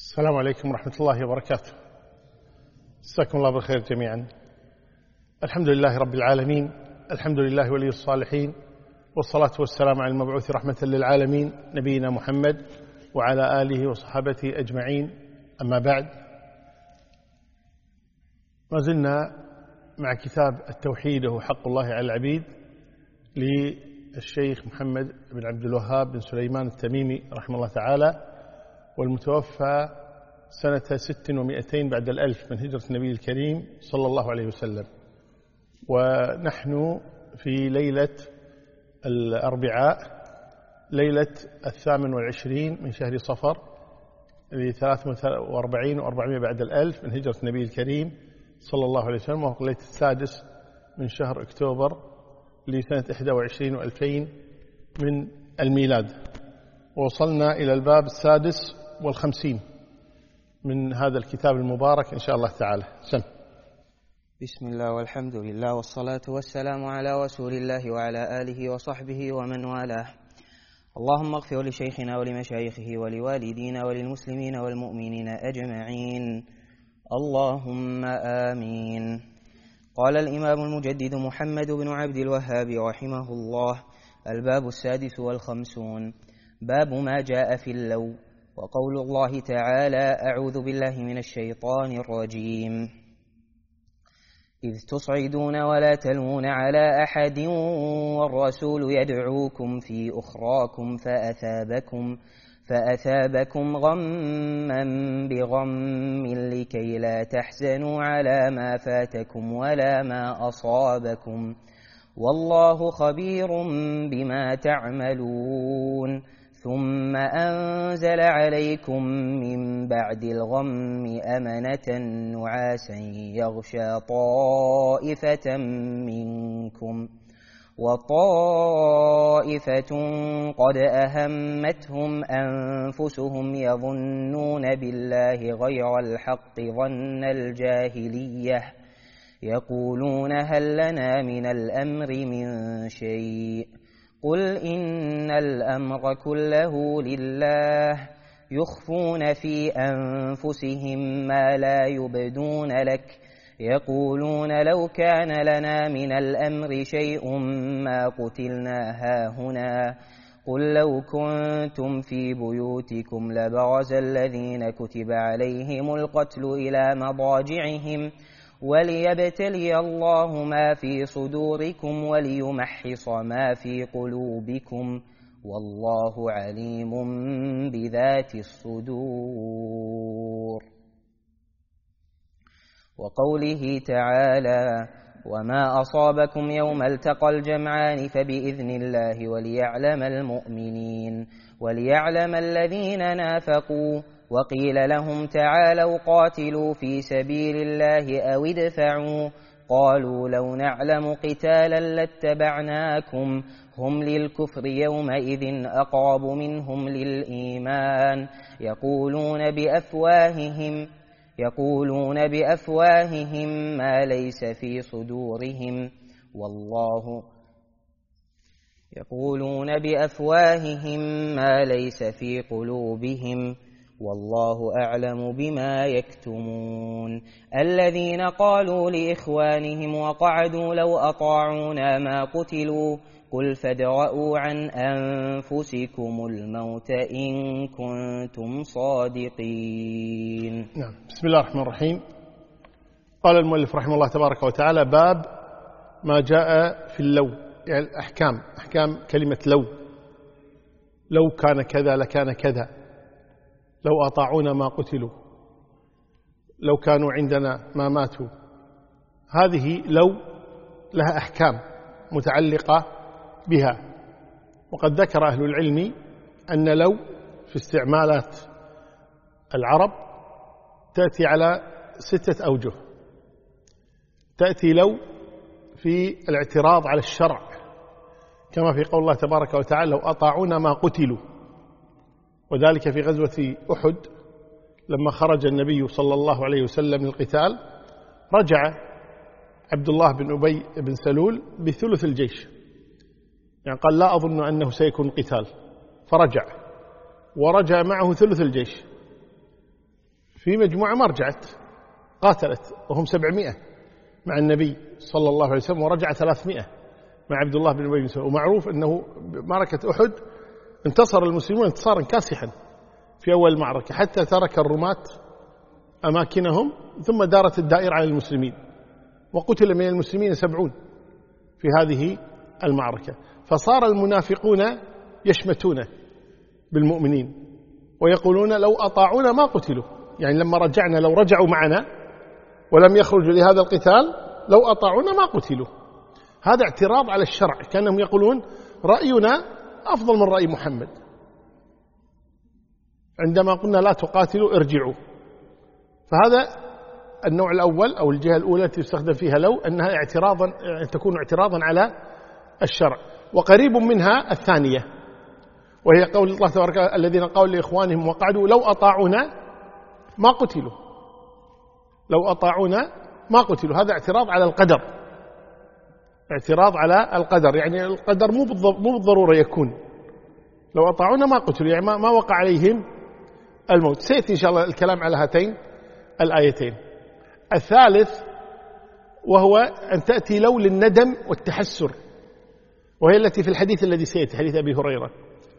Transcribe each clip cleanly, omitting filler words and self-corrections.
السلام عليكم ورحمة الله وبركاته. مساكم الله بالخير جميعا. الحمد لله رب العالمين، الحمد لله ولي الصالحين، والصلاة والسلام على المبعوث رحمة للعالمين نبينا محمد وعلى آله وصحابته أجمعين. أما بعد، ما زلنا مع كتاب التوحيد وهو حق الله على العبيد للشيخ محمد بن عبد الوهاب بن سليمان التميمي رحمه الله تعالى، والمتوفى سنة 600 بعد الألف من هجرة النبي الكريم صلى الله عليه وسلم. ونحن في ليلة الأربعاء، ليلة 28 من شهر صفر ل 43 و400 بعد الألف من هجرة النبي الكريم صلى الله عليه وسلم، وهو ليلة السادس من شهر أكتوبر لسنة 21 و2000 من الميلاد. ووصلنا إلى الباب السادس والخمسين من هذا الكتاب المبارك إن شاء الله تعالى. سم. بسم الله والحمد لله والصلاة والسلام على رسول الله وعلى آله وصحبه ومن والاه. اللهم اغفر لشيخنا ولمشايخه ولوالدينا وللمسلمين والمؤمنين أجمعين، اللهم آمين. قال الإمام المجدد محمد بن عبد الوهاب رحمه الله: الباب السادس والخمسون، باب ما جاء في اللو. وقول الله تعالى: أعوذ بالله من الشيطان الرجيم: إذ تصعدون ولا تلوون على أحد والرسول يدعوكم في أخراكم فأثابكم غما بغم لكي لا تحزنوا على ما فاتكم ولا ما أصابكم والله خبير بما تعملون. ثم أنزل عليكم من بعد الغم أمنة نعاسا يغشى طائفة منكم وطائفة قد أهمتهم أنفسهم يظنون بالله غير الحق ظن الجاهلية يقولون هل لنا من الأمر من شيء قل إن الأمر كله لله يخفون في أنفسهم ما لا يبدون لك يقولون لو كان لنا من الأمر شيء ما قتلنا هاهنا قل لو كنتم في بيوتكم لبرز الذين كتب عليهم القتل إلى مضاجعهم وليبتلي الله ما في صدوركم وليمحص ما في قلوبكم والله عليم بذات الصدور. وقوله تعالى: وما أصابكم يوم التقى الجمعان فبإذن الله وليعلم المؤمنين وليعلم الذين نافقوا وقيل لهم تعالوا قاتلوا في سبيل الله أو ادفعوا قالوا لو نعلم قتالا لاتبعناكم هم للكفر يومئذ أقرب منهم للإيمان يقولون بأفواههم ما ليس في صدورهم في قلوبهم والله أعلم بما يكتمون. الذين قالوا لإخوانهم وقعدوا لو أطاعونا ما قتلوا قل فادرءوا عن أنفسكم الموت إن كنتم صادقين. نعم. بسم الله الرحمن الرحيم. قال المؤلف رحمه الله تبارك وتعالى: باب ما جاء في اللو، يعني أحكام كلمة لو كان كذا لكان كذا، لو أطاعونا ما قتلوا، لو كانوا عندنا ما ماتوا. هذه لو لها أحكام متعلقة بها، وقد ذكر أهل العلم أن لو في استعمالات العرب تأتي على 6 أوجه. تأتي لو في الاعتراض على الشرع، كما في قول الله تبارك وتعالى: لو أطاعونا ما قتلوا، وذلك في غزوة أحد لما خرج النبي صلى الله عليه وسلم للقتال، رجع عبد الله بن أبي بن سلول بثلث الجيش، يعني قال لا أظن أنه سيكون قتال، فرجع ورجع معه ثلث الجيش. في مجموعة ما رجعت، قاتلت وهم 700 مع النبي صلى الله عليه وسلم، ورجع 300 مع عبد الله بن أبي بن سلول. ومعروف أنه معركة أحد انتصر المسلمون انتصارا كاسحا في أول المعركة، حتى ترك الرماة أماكنهم، ثم دارت الدائرة على المسلمين، وقتل من المسلمين 70 في هذه المعركة. فصار المنافقون يشمتون بالمؤمنين ويقولون لو أطاعونا ما قتلوا، يعني لما رجعنا لو رجعوا معنا ولم يخرجوا لهذا القتال لو أطاعونا ما قتلوا. هذا اعتراض على الشرع، كانهم يقولون رأينا أفضل من رأي محمد، عندما قلنا لا تقاتلوا ارجعوا. فهذا النوع الأول أو الجهة الأولى التي يستخدم فيها لو، أنها تكون اعتراضا على الشرع. وقريب منها الثانية، وهي قول الله تبارك الذين قالوا لإخوانهم وقعدوا لو أطاعونا ما قتلوا، لو أطاعونا ما قتلوا. هذا اعتراض على القدر، اعتراض على القدر، يعني القدر مو بالضرورة يكون، لو أطاعونا ما قتلوا، يعني ما وقع عليهم الموت. سيأتي إن شاء الله الكلام على هاتين الآيتين. الثالث وهو أن تأتي لو للندم والتحسر، وهي التي في الحديث الذي سيأتي، حديث أبي هريرة،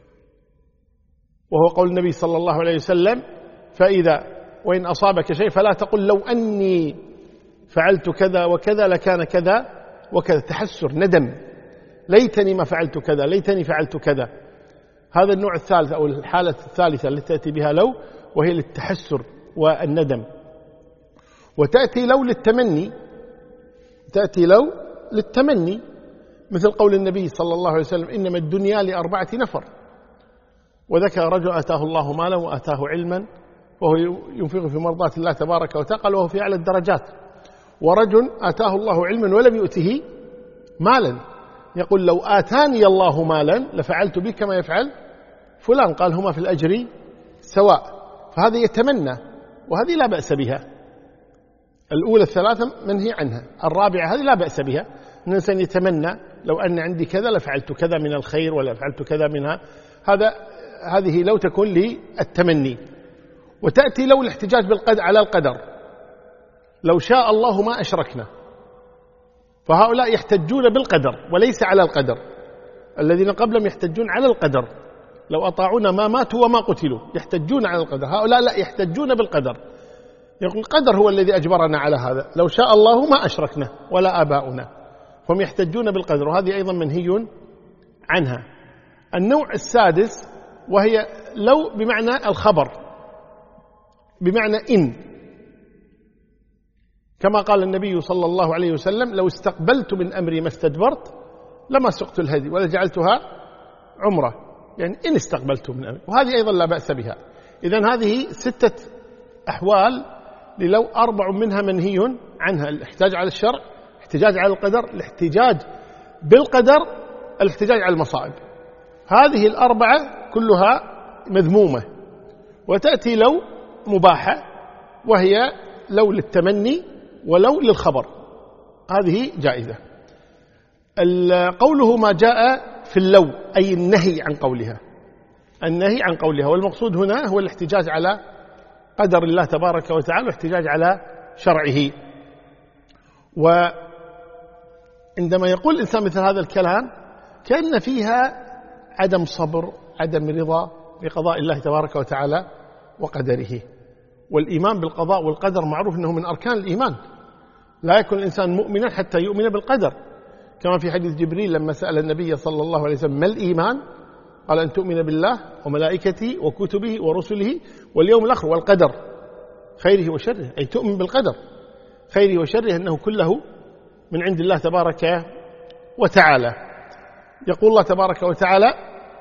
وهو قول النبي صلى الله عليه وسلم فإذا وإن أصابك شيء فلا تقل لو أني فعلت كذا وكذا لكان كذا وكذا. تحسر، ندم، ليتني ما فعلت كذا، ليتني فعلت كذا. هذا النوع الثالث أو الحالة الثالثة التي تأتي بها لو، وهي للتحسر والندم. وتأتي لو للتمني، تأتي لو للتمني، مثل قول النبي صلى الله عليه وسلم إنما الدنيا ل4 نفر، وذكر رجل آتاه الله مالا وآتاه علما وهو ينفق في مرضات الله تبارك وتعالى وهو في أعلى الدرجات، ورجل آتاه الله علما ولم يؤته مالا يقول لو آتاني الله مالا لفعلت به كما يفعل فلان، قال هما في الأجر سواء. فهذا يتمنى، وهذه لا بأس بها. الأولى الثلاثة منهي عنها، الرابعة هذه لا بأس بها، أن الإنسان يتمنى لو أن عندي كذا لفعلت كذا من الخير ولا فعلت كذا منها. هذه لو تكون للتمني. وتأتي لو الاحتجاج على القدر، لو شاء الله ما أشركنا، فهؤلاء يحتجون بالقدر وليس على القدر. الذين قبلهم يحتجون على القدر، لو أطاعونا ما ماتوا وما قتلوا، يحتجون على القدر. هؤلاء لا، يحتجون بالقدر، يقول القدر هو الذي أجبرنا على هذا، لو شاء الله ما أشركنا ولا آباؤنا. هم يحتجون بالقدر، وهذه أيضا منهي عنها. النوع السادس وهي لو بمعنى الخبر، بمعنى إن، كما قال النبي صلى الله عليه وسلم لو استقبلت من أمري ما استدبرت لما سقت الهدي ولا جعلتها عمرة، يعني إن استقبلت من أمري. وهذه أيضا لا بأس بها. إذن هذه 6 أحوال للو، 4 منها منهي عنها: الاحتجاج على الشرع، الاحتجاج على القدر، الاحتجاج بالقدر، الاحتجاج على المصائب. هذه ال4 كلها مذمومة. وتأتي لو مباحة، وهي لو للتمني ولو للخبر، هذه جائزة. قوله ما جاء في اللو أي النهي عن قولها، النهي عن قولها. والمقصود هنا هو الاحتجاج على قدر الله تبارك وتعالى والاحتجاج على شرعه. وعندما يقول الإنسان مثل هذا الكلام كأن فيها عدم صبر، عدم رضا بقضاء الله تبارك وتعالى وقدره. والإيمان بالقضاء والقدر معروف أنه من أركان الإيمان، لا يكون الإنسان مؤمنا حتى يؤمن بالقدر، كما في حديث جبريل لما سأل النبي صلى الله عليه وسلم ما الإيمان؟ قال أن تؤمن بالله وملائكته وكتبه ورسله واليوم الآخر والقدر خيره وشره، أي تؤمن بالقدر خيره وشره أنه كله من عند الله تبارك وتعالى. يقول الله تبارك وتعالى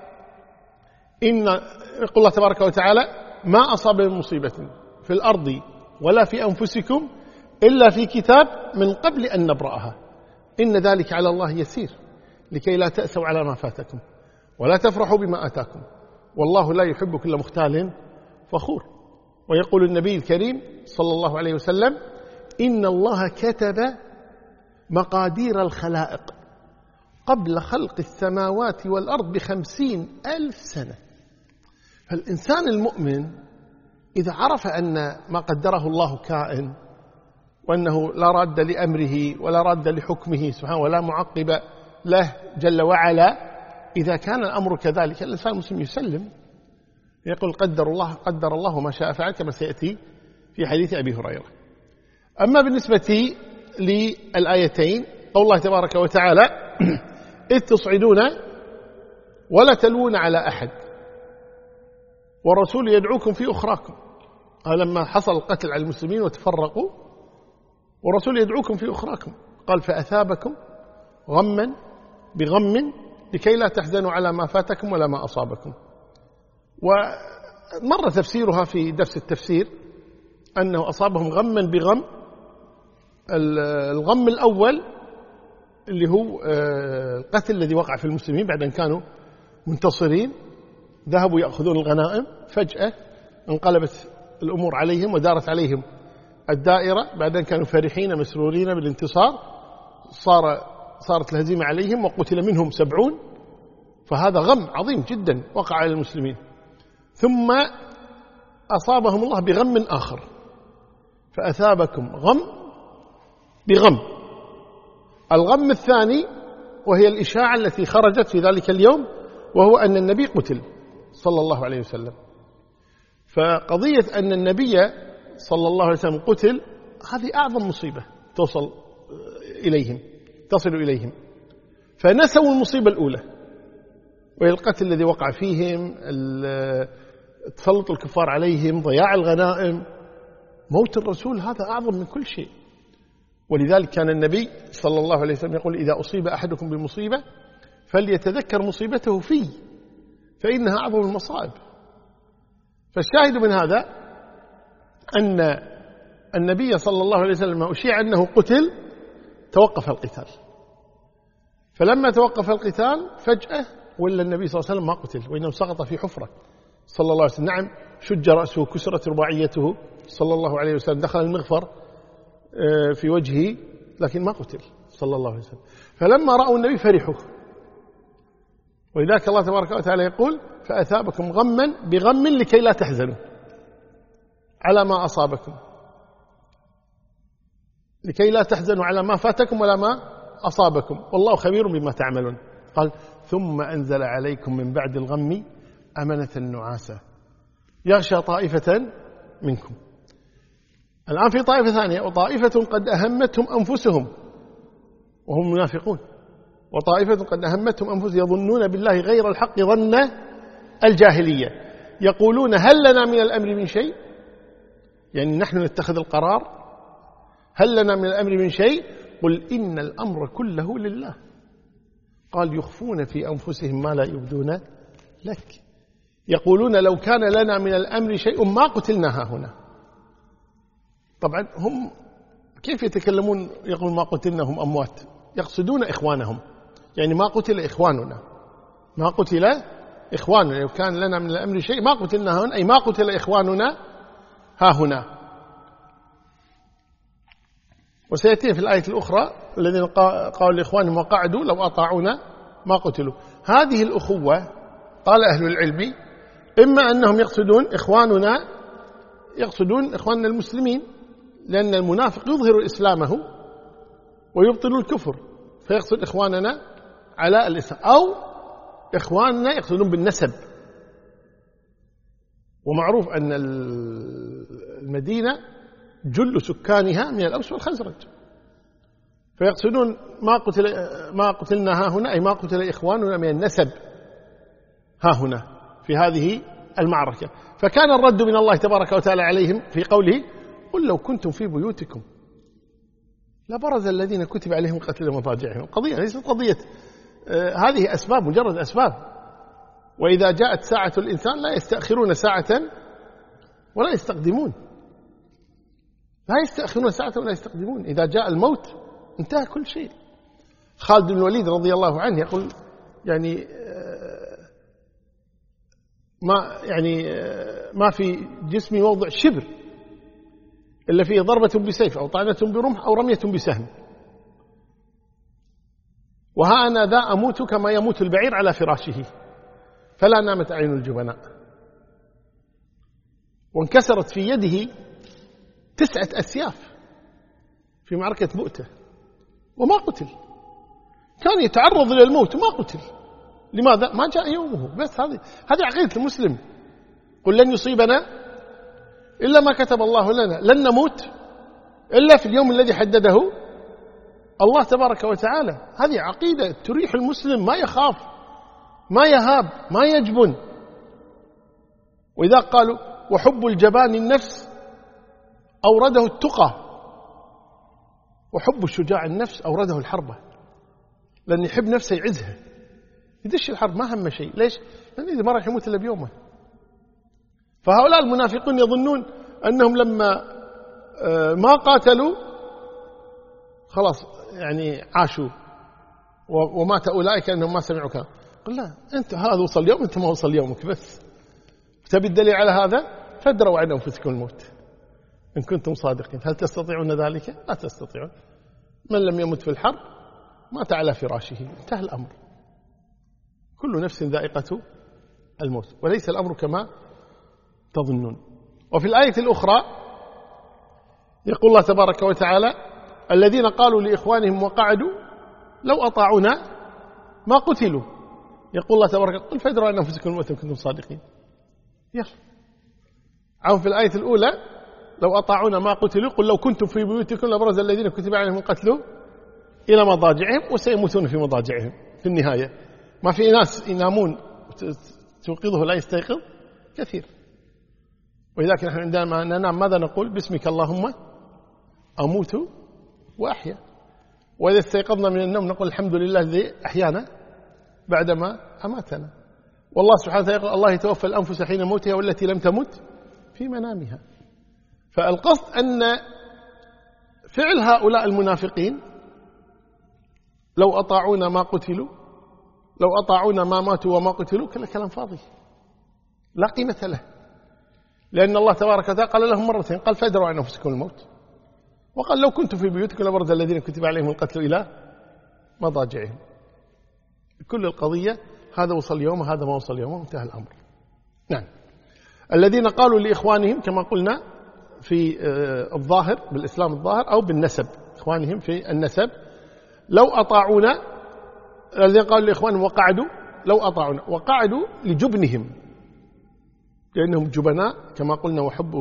يقول الله تبارك وتعالى ما أصاب من مصيبة في الأرض ولا في أنفسكم إلا في كتاب من قبل أن نبرأها إن ذلك على الله يسير لكي لا تأسوا على ما فاتكم ولا تفرحوا بما آتاكم والله لا يحب كل مختال فخور. ويقول النبي الكريم صلى الله عليه وسلم إن الله كتب مقادير الخلائق قبل خلق السماوات والأرض ب50,000 سنة. فالإنسان المؤمن إذا عرف أن ما قدره الله كائن وأنه لا راد لأمره ولا راد لحكمه سبحانه ولا معقب له جل وعلا، إذا كان الأمر كذلك الإنسان المسلم يسلم، يقول قدر الله ما شاء فعل، كما سيأتي في حديث أبي هريرة. أما بالنسبة للآيتين قول الله تبارك وتعالى إذ تصعدون ولا تلوون على أحد والرسول يدعوكم في أخراكم، لما حصل القتل على المسلمين وتفرقوا والرسول يدعوكم في أخراكم، قال فأثابكم غما بغم لكي لا تحزنوا على ما فاتكم ولا ما أصابكم. ومر تفسيرها في درس التفسير أنه أصابهم غما بغم. الغم الأول اللي هو القتل الذي وقع في المسلمين بعد أن كانوا منتصرين، ذهبوا يأخذون الغنائم، فجأة انقلبت الأمور عليهم ودارت عليهم الدائرة، بعد أن كانوا فرحين مسرورين بالانتصار صارت الهزيمة عليهم وقتل منهم 70، فهذا غم عظيم جدا وقع على المسلمين. ثم أصابهم الله بغم آخر فأثابكم غم بغم. الغم الثاني وهي الإشاعة التي خرجت في ذلك اليوم، وهو أن النبي قتل صلى الله عليه وسلم. فقضية أن النبي صلى الله عليه وسلم قتل هذه أعظم مصيبة تصل إليهم، فنسوا المصيبة الأولى وهي القتل الذي وقع فيهم، تسلط الكفار عليهم، ضياع الغنائم. موت الرسول هذا أعظم من كل شيء، ولذلك كان النبي صلى الله عليه وسلم يقول إذا أصيب أحدكم بمصيبة فليتذكر مصيبته فيه فإنها أعظم المصائب. فالشاهد من هذا أن النبي صلى الله عليه وسلم أشيع أنه قتل توقف القتال، فلما توقف القتال فجأة ولا النبي صلى الله عليه وسلم ما قتل، وإنه سقط في حفرة صلى الله عليه وسلم. نعم شج رأسه، كسرت رباعيته صلى الله عليه وسلم، دخل المغفر في وجهه، لكن ما قتل صلى الله عليه وسلم. فلما رأوا النبي فرحوا، ولذلك الله تبارك وتعالى يقول فأثابكم غما بغم لكي لا تحزنوا على ما أصابكم، لكي لا تحزنوا على ما فاتكم ولا ما أصابكم والله خبير بما تعملون. قال ثم أنزل عليكم من بعد الغم أمنة نعاسا يغشى طائفة منكم. الآن في طائفة ثانية، وطائفة قد أهمتهم أنفسهم وهم منافقون، وطائفة قد أهمتهم أنفسهم يظنون بالله غير الحق ظن الجاهلية، يقولون هل لنا من الأمر من شيء، يعني نحن نتخذ القرار، هل لنا من الأمر من شيء، قل إن الأمر كله لله. قال يخفون في أنفسهم ما لا يبدون لك، يقولون لو كان لنا من الأمر شيء ما قتلنا هنا. طبعا هم كيف يتكلمون يقول ما قتلنا هم أموات، يقصدون إخوانهم، يعني ما قتل إخواننا، ما قتل إخواننا، لو كان لنا من الأمر شيء ما قتلنا هنا، أي ما قتل إخواننا ها هنا. وسيأتي في الآية الأخرى الذين قالوا لإخوانهم وقعدوا لو أطاعونا ما قتلوا. هذه الأخوة قال أهل العلم إما أنهم يقصدون إخواننا المسلمين، لأن المنافق يظهر إسلامه ويبطل الكفر، فيقصد إخواننا على الإسلام، أو إخواننا يقصدون بالنسب. ومعروف أن المدينة جل سكانها من الأوس والخزرج، فيقصدون ما قتلنا ها هنا، أي ما قتل إخواننا من النسب ها هنا في هذه المعركة. فكان الرد من الله تبارك وتعالى عليهم في قوله قل لو كنتم في بيوتكم لبرز الذين كتب عليهم قتل مضاجعهم. القضية ليست قضية هذه أسباب، مجرد أسباب، وإذا جاءت ساعة الإنسان لا يستأخرون ساعة ولا يستقدمون، لا يستأخرون ساعة ولا يستقدمون. إذا جاء الموت انتهى كل شيء. خالد بن الوليد رضي الله عنه يقول ما في جسمي موضع شبر إلا فيه ضربة بسيف أو طعنة برمح أو رمية بسهم، وها أنا ذا أموت كما يموت البعير على فراشه فلا نامت أعين الجبناء. وانكسرت في يده 9 أسياف في معركة مؤتة وما قتل، كان يتعرض إلى الموت وما قتل. لماذا؟ ما جاء يومه. بس هذه عقيدة المسلم. قل لن يصيبنا إلا ما كتب الله لنا، لن نموت إلا في اليوم الذي حدده الله تبارك وتعالى. هذه عقيدة تريح المسلم، ما يخاف، ما يهاب، ما يجبن. وإذا قالوا وحب الجبان النفس أورده التقى، وحب الشجاع النفس أورده الحربة، لأن يحب نفسه يعزها، يدش الحرب ما هم شيء. ليش؟ لأن إذا ما راح يموت إلا بيومه. فهؤلاء المنافقون يظنون أنهم لما ما قاتلوا خلاص يعني عاشوا ومات أولئك أنهم ما سمعوا كلام. قل لا، أنت هذا وصل يوم، أنت ما وصل يومك. بس تبي الدليل على هذا؟ فادروا عن أنفسكم الموت إن كنتم صادقين. هل تستطيعون ذلك؟ لا تستطيعون. من لم يمت في الحرب مات على فراشه، انتهى الأمر. كل نفس ذائقة الموت، وليس الأمر كما تظنون. وفي الآية الأخرى يقول الله تبارك وتعالى الذين قالوا لإخوانهم وقعدوا لو أطاعونا ما قتلوا. يقول الله تبارك قل فادروا عن أنفسكم الموت إن كنتم صادقين. يلا عون في الآية الأولى لو أطاعونا ما قتلوا، قل لو كنتم في بيوتكم لبرز الذين كتب عليهم القتل إلى مضاجعهم وسيموتون في مضاجعهم. في النهاية ما في ناس ينامون توقظه لا يستيقظ كثير. ولذلك نحن عندما ننام ماذا نقول؟ باسمك اللهم أموت وأحيا. وإذا استيقظنا من النوم نقول الحمد لله الذي أحيانا بعدما أماتنا. والله سبحانه وتعالى يقول الله يتوفى الأنفس حين موتها والتي لم تمت في منامها. فالقصد أن فعل هؤلاء المنافقين لو أطاعونا ما قتلوا، لو أطاعونا ما ماتوا وما قتلوا، كلام فاضي لا قيمة له. لأن الله تبارك وتعالى قال لهم مرتين، قال فادروا عن أنفسكم الموت، وقال لو كنتم في بيوتكم لبرز الذين كتب عليهم القتل إلى مضاجعهم. كل القضية هذا وصل يومه هذا ما وصل يومه، انتهى الأمر. نعم. الذين قالوا لإخوانهم كما قلنا في الظاهر بالإسلام الظاهر أو بالنسب، إخوانهم في النسب لو أطاعونا، الذين قالوا لإخوانهم وقعدوا لو أطاعونا، وقعدوا لجبنهم لأنهم جبناء كما قلنا.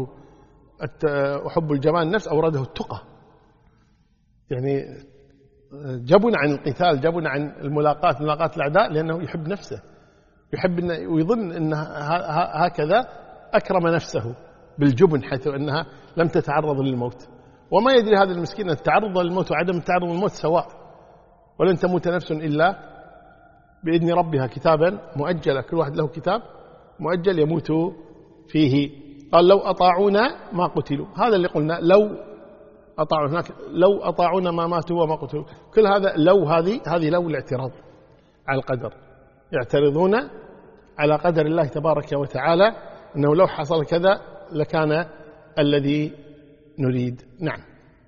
وحب الجبان النفس أورده التقى، يعني جبن عن القتال، جبن عن ملاقاة الأعداء، لأنه يحب نفسه، يحب ويظن أن هكذا أكرم نفسه بالجبن، حيث أنها لم تتعرض للموت. وما يدري هذا المسكين أن التعرض للموت وعدم التعرض للموت سواء، ولن تموت نفس إلا بإذن ربها كتابا مؤجلا، كل واحد له كتاب مؤجل يموت فيه. قال لو أطاعونا ما قتلوا، هذا اللي قلنا لو أطاعوا، هناك لو أطاعونا ما ماتوا وما قتلوا، كل هذا لو، هذه لو الاعتراض على القدر، يعترضون على قدر الله تبارك وتعالى أنه لو حصل كذا لكان الذي نريد. نعم.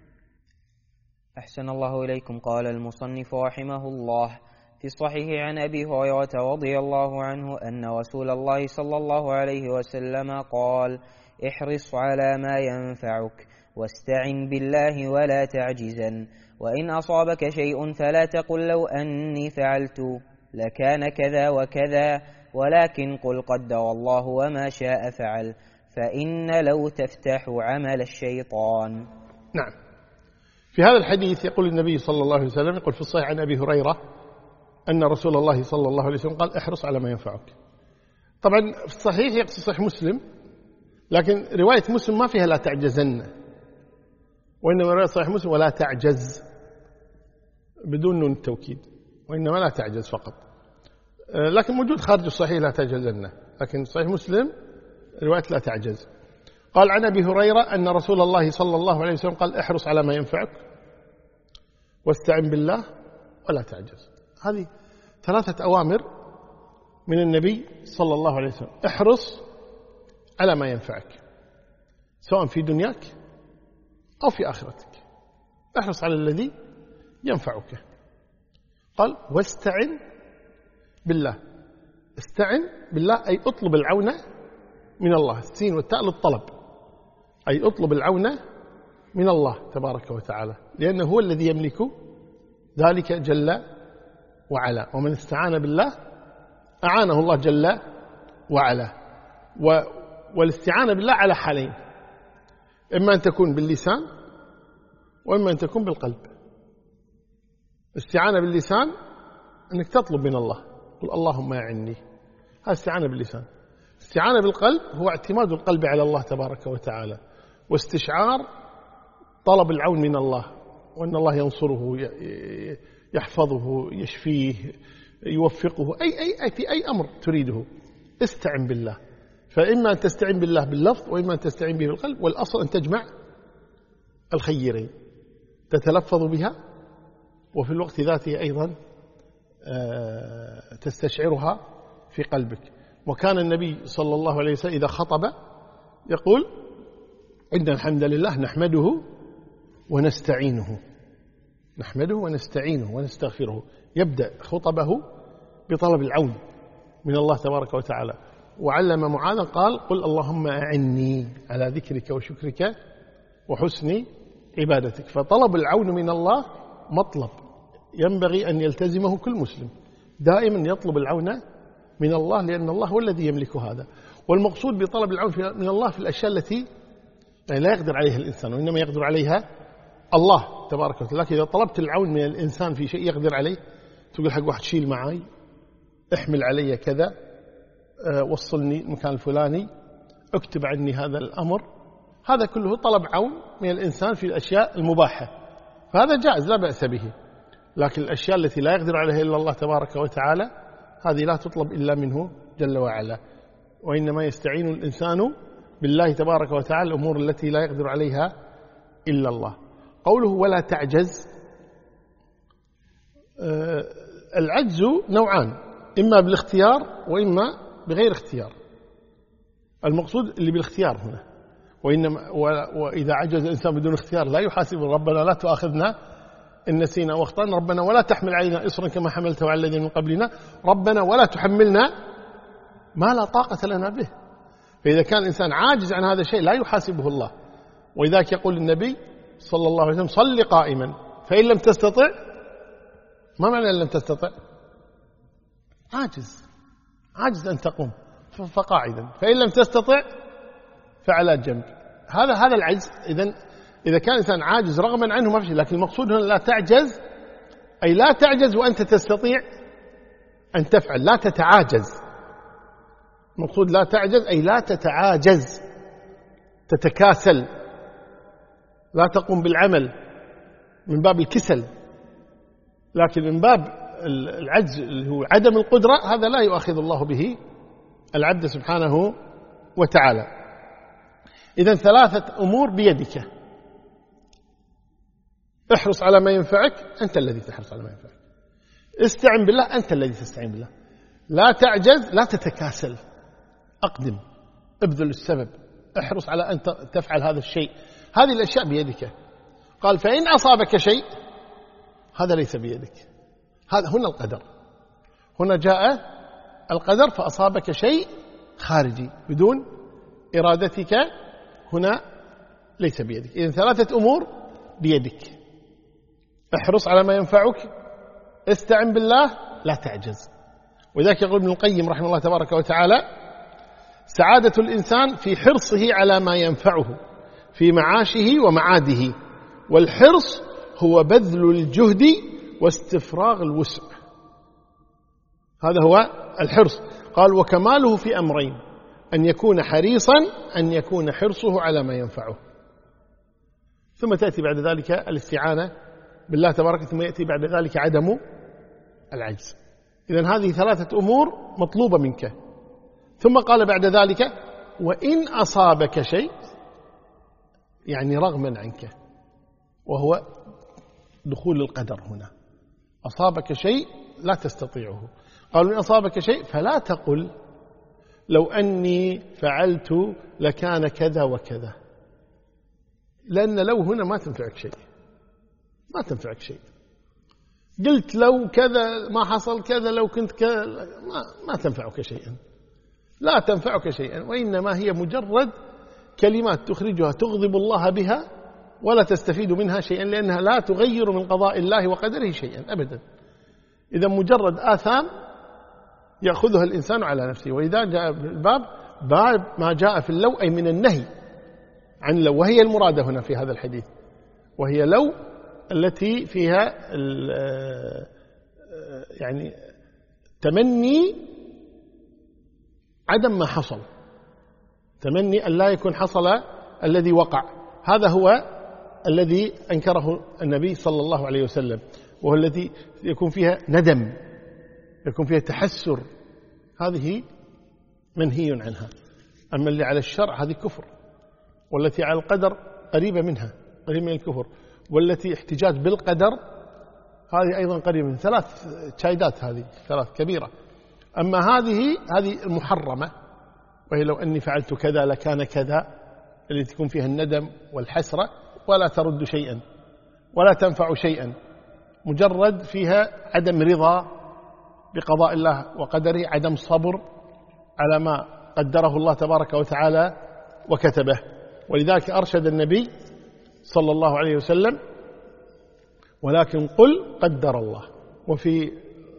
أحسن الله إليكم. قال المصنف رحمه الله في الصحيح عن أبي هريرة رضي الله عنه أن رسول الله صلى الله عليه وسلم قال احرص على ما ينفعك واستعن بالله ولا تعجزن، وإن أصابك شيء فلا تقل لو أني فعلت لكان كذا وكذا، ولكن قل قدر الله وما شاء فعل، فإن لو تفتح عمل الشيطان. نعم. في هذا الحديث يقول النبي صلى الله عليه وسلم، يقول في الصحيح عن أبي هريرة أن رسول الله صلى الله عليه وسلم قال احرص على ما ينفعك. طبعا في الصحيح يقصد صحيح مسلم، لكن رواية مسلم ما فيها لا تعجزن، وإنما رواية صحيح مسلم ولا تعجز بدون نون التوكيد، وإنما لا تعجز فقط. لكن موجود خارج الصحيح لا تعجزن، لكن صحيح مسلم رواية لا تعجز. قال عن أبي هريرة أن رسول الله صلى الله عليه وسلم قال احرص على ما ينفعك واستعن بالله ولا تعجز. هذه 3 أوامر من النبي صلى الله عليه وسلم. احرص على ما ينفعك سواء في دنياك أو في آخرتك، احرص على الذي ينفعك. قال واستعن بالله. استعن بالله أي اطلب العون من الله، السين والتاء للطلب، أي اطلب العون من الله تبارك وتعالى، لأنه هو الذي يملك ذلك جل وعلا. ومن استعان بالله أعانه الله جل وعلا. والاستعانة بالله على حالين، إما أن تكون باللسان وإما أن تكون بالقلب. استعانة باللسان أنك تطلب من الله، قل اللهم أعني، هذا استعانة باللسان. استعانة بالقلب هو اعتماد القلب على الله تبارك وتعالى، واستشعار طلب العون من الله، وأن الله ينصره، يحفظه، يشفيه، يوفقه، في أي أمر تريده استعن بالله. فإما أن تستعين بالله باللفظ وإما أن تستعين به بالقلب، والأصل أن تجمع الخيرين، تتلفظ بها وفي الوقت ذاته أيضا تستشعرها في قلبك. وكان النبي صلى الله عليه وسلم إذا خطب يقول إن الحمد لله نحمده ونستعينه، نحمده ونستعينه ونستغفره. يبدأ خطبه بطلب العون من الله تبارك وتعالى. وعلم معاذا قال قل اللهم أعني على ذكرك وشكرك وحسن عبادتك. فطلب العون من الله مطلب ينبغي أن يلتزمه كل مسلم، دائما يطلب العون من الله، لأن الله هو الذي يملك هذا. والمقصود بطلب العون من الله في الأشياء التي لا يقدر عليها الإنسان وإنما يقدر عليها الله تبارك وتعالى. لكن إذا طلبت العون من الإنسان في شيء يقدر عليه، تقول حق واحد شيل معي، احمل علي كذا، وصلني المكان الفلاني، اكتب عني هذا الأمر، هذا كله طلب عون من الإنسان في الأشياء المباحة، فهذا جائز لا بأس به. لكن الأشياء التي لا يقدر عليها إلا الله تبارك وتعالى هذه لا تطلب إلا منه جل وعلا. وإنما يستعين الإنسان بالله تبارك وتعالى الأمور التي لا يقدر عليها إلا الله. قوله ولا تعجز، العجز نوعان، إما بالاختيار وإما بغير اختيار. المقصود اللي بالاختيار هنا، وإذا عجز الإنسان بدون اختيار لا يحاسب ربنا لا تؤاخذنا إن نسينا واخطأنا، ربنا ولا تحمل علينا إصرا كما حملته على الذين من قبلنا، ربنا ولا تحملنا ما لا طاقة لنا به. فإذا كان الإنسان عاجز عن هذا الشيء لا يحاسبه الله. ولذلك يقول النبي صلى الله عليه وسلم صل قائما فإن لم تستطع، ما معنى إن لم تستطع؟ عاجز أن تقوم فقاعدا، فإن لم تستطع فعلى جنب. هذا العجز. إذا كان الإنسان عاجز رغما عنه ما في شيء. لكن المقصود هنا لا تعجز، أي لا تعجز وأنت تستطيع أن تفعل، لا تتعاجز. المقصود لا تعجز أي لا تتعاجز، تتكاسل، لا تقوم بالعمل من باب الكسل. لكن من باب العجز اللي هو عدم القدرة هذا لا يؤاخذ الله به العبد سبحانه وتعالى. إذن 3 أمور بيدك. احرص على ما ينفعك، أنت الذي تحرص على ما ينفعك. استعن بالله، أنت الذي تستعين بالله. لا تعجز، لا تتكاسل، أقدم، ابذل السبب، احرص على أن تفعل هذا الشيء. هذه الأشياء بيدك. قال فإن أصابك شيء، هذا ليس بيدك، هذا هنا القدر. هنا جاء القدر فأصابك شيء خارجي بدون إرادتك، هنا ليس بيدك. إذن 3 أمور بيدك. احرص على ما ينفعك، استعن بالله، لا تعجز. وذلك يقول ابن القيم رحمه الله تبارك وتعالى سعادة الإنسان في حرصه على ما ينفعه في معاشه ومعاده، والحرص هو بذل الجهد واستفراغ الوسع. هذا هو الحرص. قال وكماله في أمرين، أن يكون حريصا، أن يكون حرصه على ما ينفعه. ثم تأتي بعد ذلك الاستعانة بالله تبارك، ثم يأتي بعد ذلك عدم العجز. إذن هذه 3 أمور مطلوبة منك. ثم قال بعد ذلك وإن أصابك شيء، يعني رغما عنك، وهو دخول القدر هنا. أصابك شيء لا تستطيعه. قالوا إن أصابك شيء فلا تقل لو أني فعلت لكان كذا وكذا، لأن لو هنا ما تنفعك شيء، ما تنفعك شيء. قلت لو كذا ما حصل كذا، لو كنت كذا، ما تنفعك شيئا، لا تنفعك شيئا. وإنما هي مجرد كلمات تخرجها تغضب الله بها ولا تستفيد منها شيئا، لأنها لا تغير من قضاء الله وقدره شيئا أبدا. إذا مجرد آثام يأخذها الإنسان على نفسه. وإذا جاء الباب باب ما جاء في اللو أي من النهي عن اللو، وهي المرادة هنا في هذا الحديث، وهي لو التي فيها يعني تمني عدم ما حصل، تمني أن لا يكون حصل الذي وقع. هذا هو الذي أنكره النبي صلى الله عليه وسلم، وهو الذي يكون فيها ندم، يكون فيها تحسر، هذه منهي عنها. أما اللي على الشرع هذه كفر، والتي على القدر قريبة منها، قريبة من الكفر. والتي احتجاج بالقدر هذه أيضا قريبة من 3 شايدات، هذه 3 كبيرة. أما هذه المحرمة، وهي لو أني فعلت كذا لكان كذا، اللي تكون فيها الندم والحسرة ولا ترد شيئا ولا تنفع شيئا، مجرد فيها عدم رضا بقضاء الله وقدره، عدم صبر على ما قدره الله تبارك وتعالى وكتبه. ولذلك أرشد النبي صلى الله عليه وسلم: ولكن قل قدر الله. وفي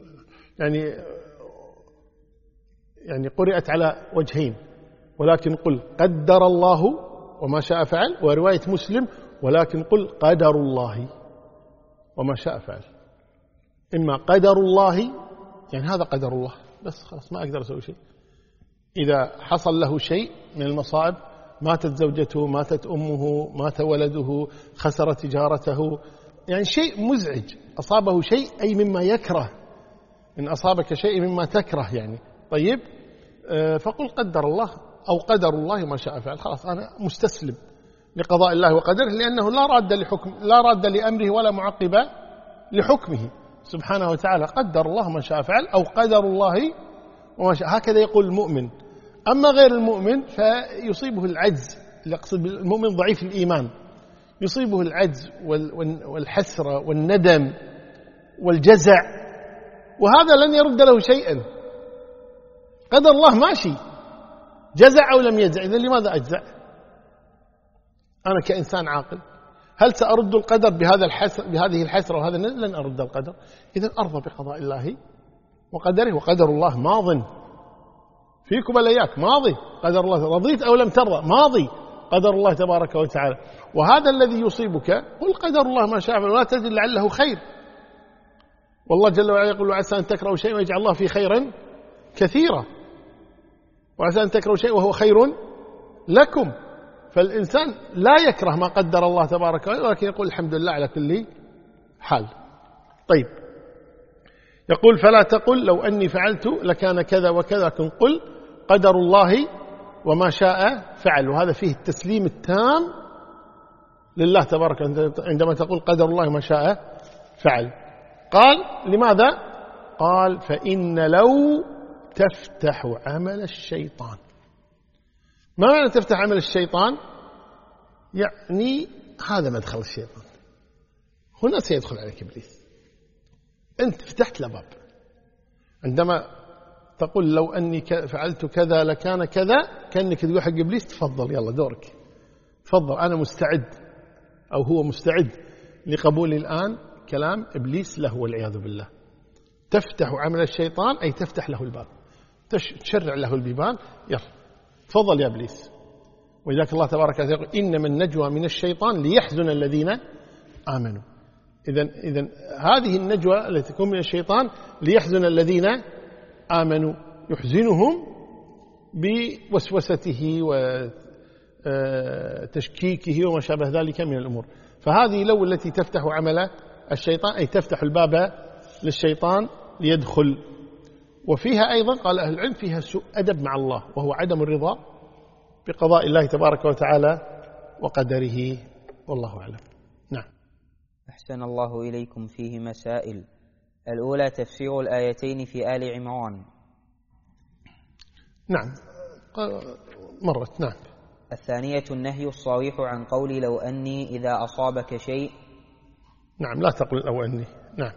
يعني قرأت على وجهين: ولكن قل قدر الله وما شاء فعل، ورواية مسلم: ولكن قل قدر الله وما شاء فعل. إما قدر الله يعني هذا قدر الله بس خلاص ما أقدر أسوي شيء. إذا حصل له شيء من المصائب، ماتت زوجته، ماتت أمه، مات ولده، خسر تجارته، يعني شيء مزعج، أصابه شيء أي مما يكره، إن أصابك شيء مما تكره يعني. طيب، فقل قدر الله أو قدر الله ما شاء فعل، خلاص أنا مستسلم لقضاء الله وقدره، لأنه لا راد لأمره ولا معقب لحكمه سبحانه وتعالى. قدر الله ما شاء فعل أو قدر الله وما شاء، هكذا يقول المؤمن. أما غير المؤمن فيصيبه العجز، يقصد المؤمن ضعيف الإيمان، يصيبه العجز والحسرة والندم والجزع، وهذا لن يرد له شيئا. قدر الله ماشي، جزع أو لم يجزع، إذن لماذا أجزع؟ أنا كإنسان عاقل هل سأرد القدر بهذه الحسرة وهذا الندم؟ لن أرد القدر. إذن أرضى بقضاء الله وقدره، وقدر الله ماض فيكم ولا إياك، ماضي قدر الله، رضيت أو لم ترضى ماضي قدر الله تبارك وتعالى. وهذا الذي يصيبك قل قدر الله ما شاء فعل، ولا تدري لعله خير. والله جل وعلا يقول: وعسى أن تكرهوا شيئا ويجعل الله فيه خيرا كثيرا، وعسى أن تكرهوا شيئا وهو خير لكم. فالإنسان لا يكره ما قدر الله تبارك وتعالى، ولكن يقول الحمد لله على كل حال. طيب، يقول: فلا تقل لو أني فعلت لكان كذا وكذا، لكن قل قدر الله وما شاء فعل. وهذا فيه التسليم التام لله تبارك وتعالى عندما تقول قدر الله وما شاء فعل. قال: لماذا؟ قال: فإن لو تفتح عمل الشيطان. ما معنى تفتح عمل الشيطان؟ يعني هذا مدخل الشيطان، هنا سيدخل عليك إبليس. أنت فتحت له باب. عندما تقول لو أني فعلت كذا لكان كذا، كأنك تقول حق إبليس: تفضل يلا دورك، تفضل أنا مستعد، أو هو مستعد لقبول الآن كلام إبليس له والعياذ بالله. تفتح عمل الشيطان أي تفتح له الباب، تشرع له البيبان، يلا تفضل يا إبليس. ولذلك الله تبارك وتعالى يقول: إنما النجوى من الشيطان ليحزن الذين آمنوا. إذن هذه النجوى التي تكون من الشيطان ليحزن الذين آمنوا، يحزنهم بوسوسته وتشكيكه وما شابه ذلك من الأمور. فهذه لو التي تفتح عمل الشيطان أي تفتح الباب للشيطان ليدخل. وفيها أيضا قال أهل العلم فيها سوء أدب مع الله، وهو عدم الرضا بقضاء الله تبارك وتعالى وقدره، والله أعلم. نعم. أحسن الله إليكم. فيه مسائل. الأولى: تفسير الآيتين في آل عمران. نعم، مرت. نعم. الثانية: النهي الصريح عن قول لو أني إذا أصابك شيء. نعم، لا تقل لو أني. نعم.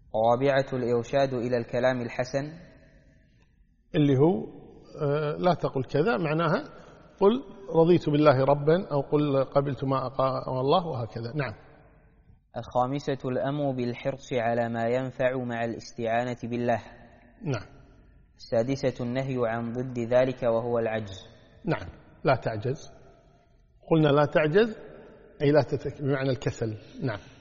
الرابعة الإرشاد إلى الكلام الحسن، اللي هو لا تقل كذا، معناها قل رضيت بالله ربا أو قل قبلت ما أقام الله وهكذا. نعم. الخامسة الأمر بالحرص على ما ينفع مع الاستعانة بالله. نعم. السادسة النهي عن ضد ذلك وهو العجز. نعم، لا تعجز. قلنا لا تعجز أي لا بمعنى الكسل. نعم.